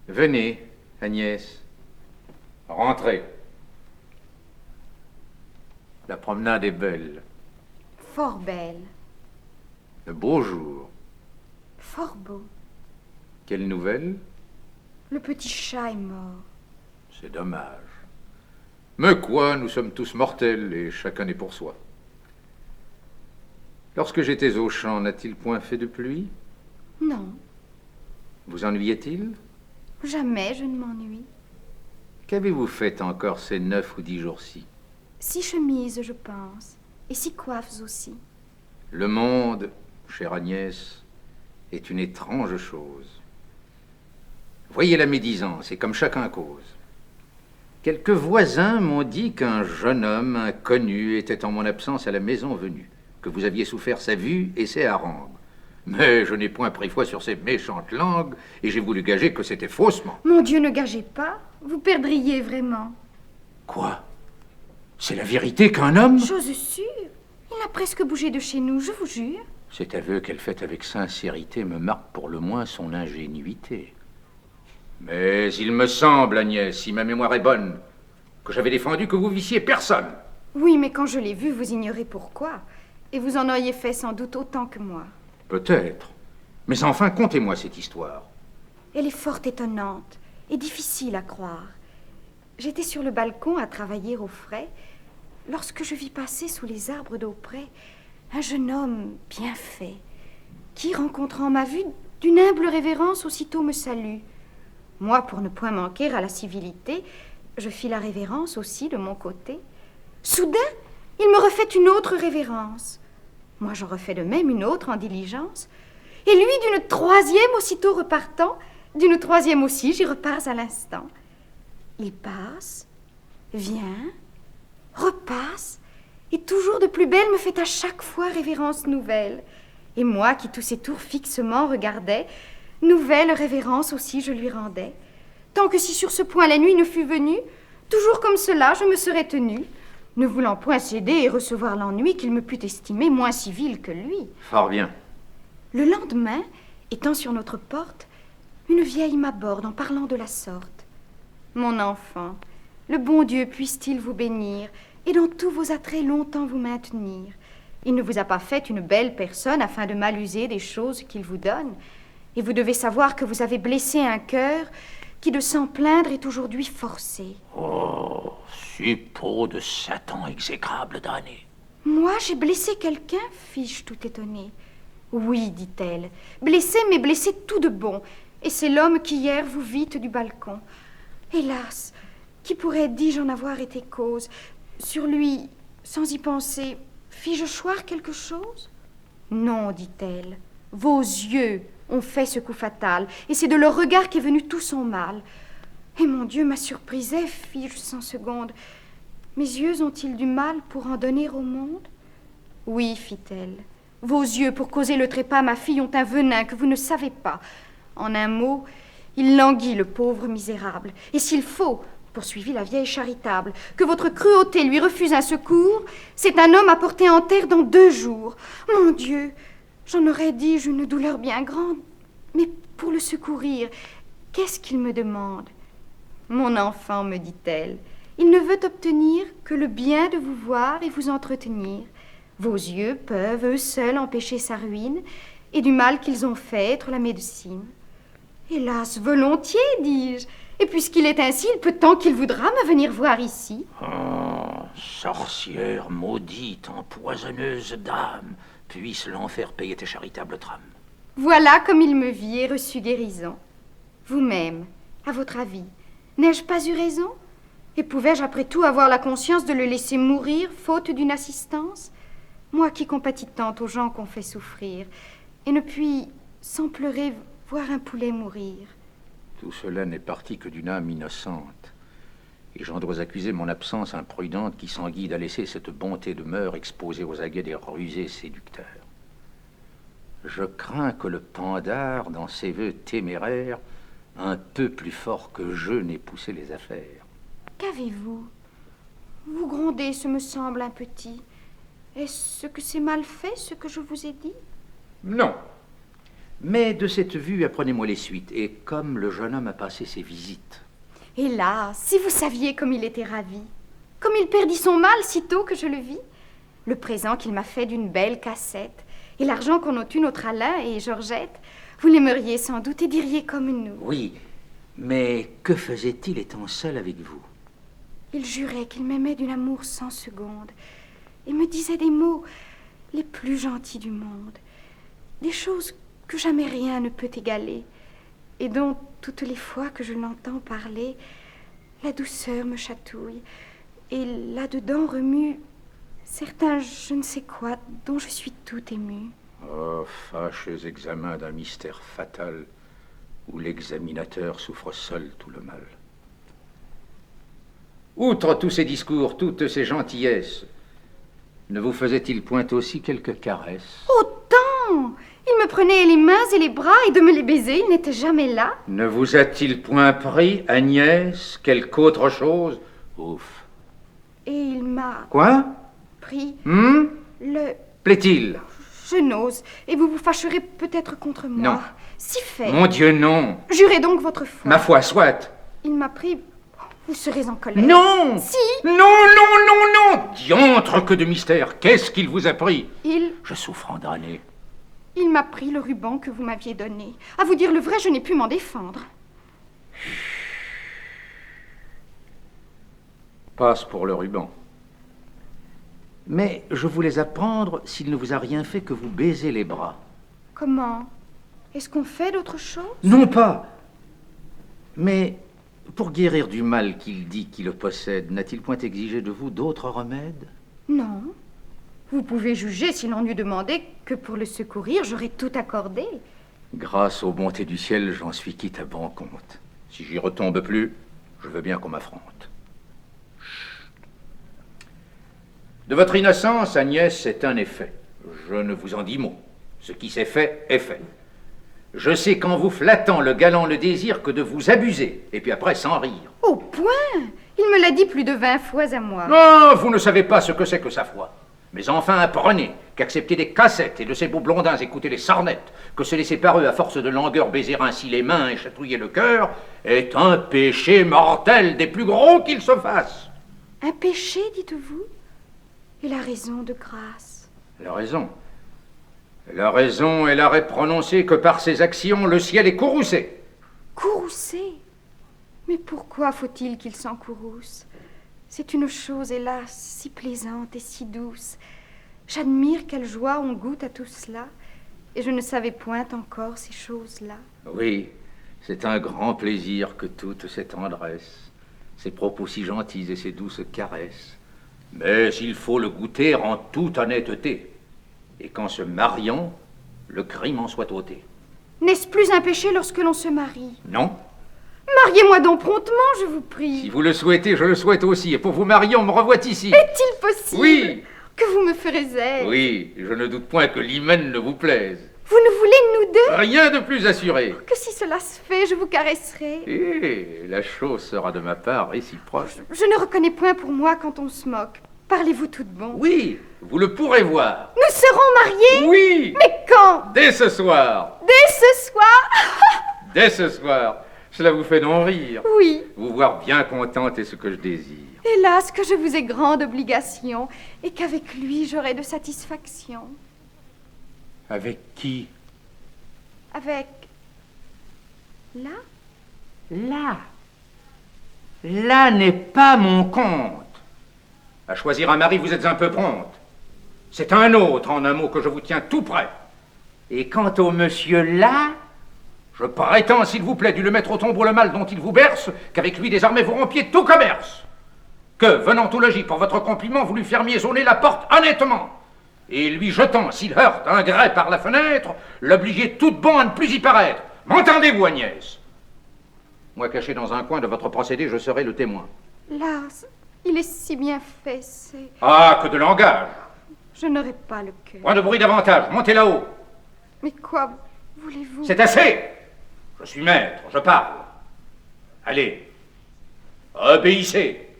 Venez, Agnès. Rentrez. La promenade est belle. Fort belle. De beaux jours. Fort beau. Quelle nouvelle? Le petit chat est mort. C'est dommage. Mais quoi, nous sommes tous mortels et chacun est pour soi. Lorsque j'étais au champ, n'a-t-il point fait de pluie? Non, Vous ennuyait-il? jamais je ne m'ennuie. Qu'avez-vous fait encore ces 9 ou 10 jours-ci? 6 chemises, je pense, et 6 coiffes aussi. Le monde, chère Agnès, est une étrange chose. Voyez la médisance, et comme chacun cause. Quelques voisins m'ont dit qu'un jeune homme inconnu était en mon absence à la maison venue, que vous aviez souffert sa vue et ses harangues. Mais je n'ai point pris foi sur ces méchantes langues, et j'ai voulu gager que c'était faussement. Mon Dieu, ne gagez pas, vous perdriez vraiment. Quoi? C'est la vérité qu'un homme... Chose sûre, il a presque bougé de chez nous, je vous jure. Cet aveu qu'elle fait avec sincérité me marque pour le moins son ingénuité. Mais il me semble, Agnès, si ma mémoire est bonne, que j'avais défendu que vous vissiez personne. Oui, mais quand je l'ai vu, vous ignorez pourquoi. Et vous en auriez fait sans doute autant que moi. Peut-être. Mais enfin, contez-moi cette histoire. Elle est fort étonnante et difficile à croire. J'étais sur le balcon à travailler au frais lorsque je vis passer sous les arbres d'auprès un jeune homme bien fait qui, rencontrant ma vue, d'une humble révérence aussitôt me salue. Moi, pour ne point manquer à la civilité, je fis la révérence aussi de mon côté. Soudain, il me refait une autre révérence. Moi, j'en refais de même une autre en diligence. Et lui, d'une troisième aussitôt repartant, d'une troisième aussi, j'y repars à l'instant. Il passe, vient, repasse, et toujours de plus belle me fait à chaque fois révérence nouvelle. Et moi, qui tous ces tours fixement regardais, nouvelle révérence aussi je lui rendais. Tant que si sur ce point la nuit ne fût venue, toujours comme cela je me serais tenue, ne voulant point céder et recevoir l'ennui qu'il me pût estimer moins civil que lui. Fort bien. Le lendemain, étant sur notre porte, une vieille m'aborde en parlant de la sorte. Mon enfant, le bon Dieu puisse-t-il vous bénir et dans tous vos attraits longtemps vous maintenir. Il ne vous a pas fait une belle personne afin de mal user des choses qu'il vous donne. Et vous devez savoir que vous avez blessé un cœur qui, de s'en plaindre, est aujourd'hui forcé. Oh, suppôt de Satan exécrable damné. Moi, j'ai blessé quelqu'un, fis-je tout étonnée. Oui, dit-elle, blessé, mais blessé tout de bon. Et c'est l'homme qu'hier vous vîtes du balcon. Hélas, qui pourrait, dis-je, en avoir été cause? Sur lui, sans y penser, fis-je choir quelque chose? Non, dit-elle, vos yeux ont fait ce coup fatal, et c'est de leur regard qu'est venu tout son mal. Et mon Dieu m'a surprisée, fis-je sans seconde. Mes yeux ont-ils du mal pour en donner au monde? Oui, fit-elle. Vos yeux, pour causer le trépas, ma fille, ont un venin que vous ne savez pas. En un mot, il languit le pauvre misérable. Et s'il faut, poursuivit la vieille charitable, que votre cruauté lui refuse un secours, c'est un homme à porter en terre dans 2 jours. Mon Dieu, j'en aurais, dis-je, une douleur bien grande. Mais pour le secourir, qu'est-ce qu'il me demande? Mon enfant, me dit-elle, il ne veut obtenir que le bien de vous voir et vous entretenir. Vos yeux peuvent, eux seuls, empêcher sa ruine, et du mal qu'ils ont fait être la médecine. Hélas, volontiers, dis-je, et puisqu'il est ainsi, il peut tant qu'il voudra me venir voir ici. Oh, sorcière maudite, empoisonneuse d'âme, puisse l'enfer payer tes charitables trames. Voilà comme il me vit et reçut guérison. Vous-même, à votre avis, n'ai-je pas eu raison? Et pouvais-je après tout avoir la conscience de le laisser mourir, faute d'une assistance? Moi qui compatis tant aux gens qu'on fait souffrir, et ne puis, sans pleurer, voir un poulet mourir. Tout cela n'est parti que d'une âme innocente. Et j'en dois accuser mon absence imprudente qui s'en guide à laisser cette bonté de mœurs exposée aux aguets des rusés séducteurs. Je crains que le pendard, dans ses vœux téméraires, un peu plus fort que je, n'ait poussé les affaires. Qu'avez-vous? Vous grondez, ce me semble, un petit. Est-ce que c'est mal fait, ce que je vous ai dit? Non. Mais de cette vue, apprenez-moi les suites, et comme le jeune homme a passé ses visites. Hélas, si vous saviez comme il était ravi, comme il perdit son mal sitôt que je le vis, le présent qu'il m'a fait d'une belle cassette, et l'argent qu'on a eu notre Alain et Georgette, vous l'aimeriez sans doute et diriez comme nous. Oui, mais que faisait-il étant seul avec vous? Il jurait qu'il m'aimait d'un amour sans seconde, et me disait des mots les plus gentils du monde, des choses que jamais rien ne peut égaler, et dont toutes les fois que je l'entends parler, la douceur me chatouille, et là-dedans remue certains je ne sais quoi dont je suis tout émue. Oh, fâcheux examen d'un mystère fatal, où l'examinateur souffre seul tout le mal. Outre tous ces discours, toutes ces gentillesses, ne vous faisait-il point aussi quelques caresses? Autant! Il me prenait les mains et les bras, et de me les baiser, il n'était jamais là. Ne vous a-t-il point pris, Agnès, quelque autre chose? Ouf. Et il m'a Quoi? pris le... Plaît-il? Je n'ose, et vous vous fâcherez peut-être contre moi. Non. Si fait. Mon Dieu, non. Jurez donc votre foi. Ma foi, soit. Il m'a pris... Vous serez en colère. Non! Si! Non, non, non, non! Diantre, que de mystère! Qu'est-ce qu'il vous a pris? Je souffre en damné. Il m'a pris le ruban que vous m'aviez donné. À vous dire le vrai, je n'ai pu m'en défendre. Passe pour le ruban. Mais je voulais apprendre s'il ne vous a rien fait que vous baiser les bras. Comment? Est-ce qu'on fait d'autre chose? Non pas. Mais pour guérir du mal qu'il dit qu'il le possède, n'a-t-il point exigé de vous d'autres remèdes? Non. Vous pouvez juger s'il en eût demandé que pour le secourir, j'aurais tout accordé. Grâce aux bontés du ciel, j'en suis quitte à bon compte. Si j'y retombe plus, je veux bien qu'on m'affronte. De votre innocence, Agnès, c'est un effet. Je ne vous en dis mot. Ce qui s'est fait est fait. Je sais qu'en vous flattant, le galant ne désire que de vous abuser, et puis après sans rire. Au point! Il me l'a dit plus de 20 fois à moi. Non, vous ne savez pas ce que c'est que sa foi. Mais enfin, apprenez qu'accepter des cassettes et de ces beaux blondins écouter les sornettes, que se laisser par eux à force de langueur baiser ainsi les mains et chatouiller le cœur, est un péché mortel des plus gros qu'il se fasse. Un péché, dites-vous? Et la raison de grâce? La raison. La raison, elle aurait prononcé que par ses actions, le ciel est courroucé. Courroucé? Mais pourquoi faut-il qu'il s'en courrouce? C'est une chose, hélas, si plaisante et si douce. J'admire quelle joie on goûte à tout cela, et je ne savais point encore ces choses-là. Oui, c'est un grand plaisir que toute cette tendresse, ces propos si gentils et ces douces caresses. Mais il faut le goûter en toute honnêteté, et qu'en se mariant, le crime en soit ôté. N'est-ce plus un péché lorsque l'on se marie? Non? Mariez-moi donc promptement, je vous prie. Si vous le souhaitez, je le souhaite aussi, et pour vous marier, on me revoit ici. Est-il possible? Oui. Que vous me ferez aise? Oui, je ne doute point que l'hymen ne vous plaise. Vous ne voulez nous deux? Rien de plus assuré. Que si cela se fait, je vous caresserai. Et la chose sera de ma part réciproque. Je ne reconnais point pour moi quand on se moque. Parlez-vous tout de bon? Oui, vous le pourrez voir. Nous serons mariés? Oui. Mais quand? Dès ce soir. Dès ce soir? Dès ce soir. Cela vous fait donc rire. Oui. Vous voir bien contente est ce que je désire. Hélas, que je vous ai grande obligation, et qu'avec lui j'aurai de satisfaction. Avec qui? Avec... là? Là. Là n'est pas mon compte. À choisir un mari, vous êtes un peu prompte. C'est un autre, en un mot, que je vous tiens tout près. Et quant au monsieur là, je prétends, s'il vous plaît, dû le mettre au tombeau le mal dont il vous berce, qu'avec lui désormais vous rompiez tout commerce. Que, venant au logis pour votre compliment, vous lui fermiez au nez la porte honnêtement. Et lui jetant, s'il heurte un grès par la fenêtre, l'obliger tout de bon à ne plus y paraître. M'entendez-vous, Agnès? Moi, caché dans un coin de votre procédé, je serai le témoin. Là, il est si bien fait, c'est... Ah, que de langage! Je n'aurai pas le cœur. Point de bruit davantage, montez là-haut. Mais quoi voulez-vous? C'est assez! Je suis maître, je parle. Allez, obéissez.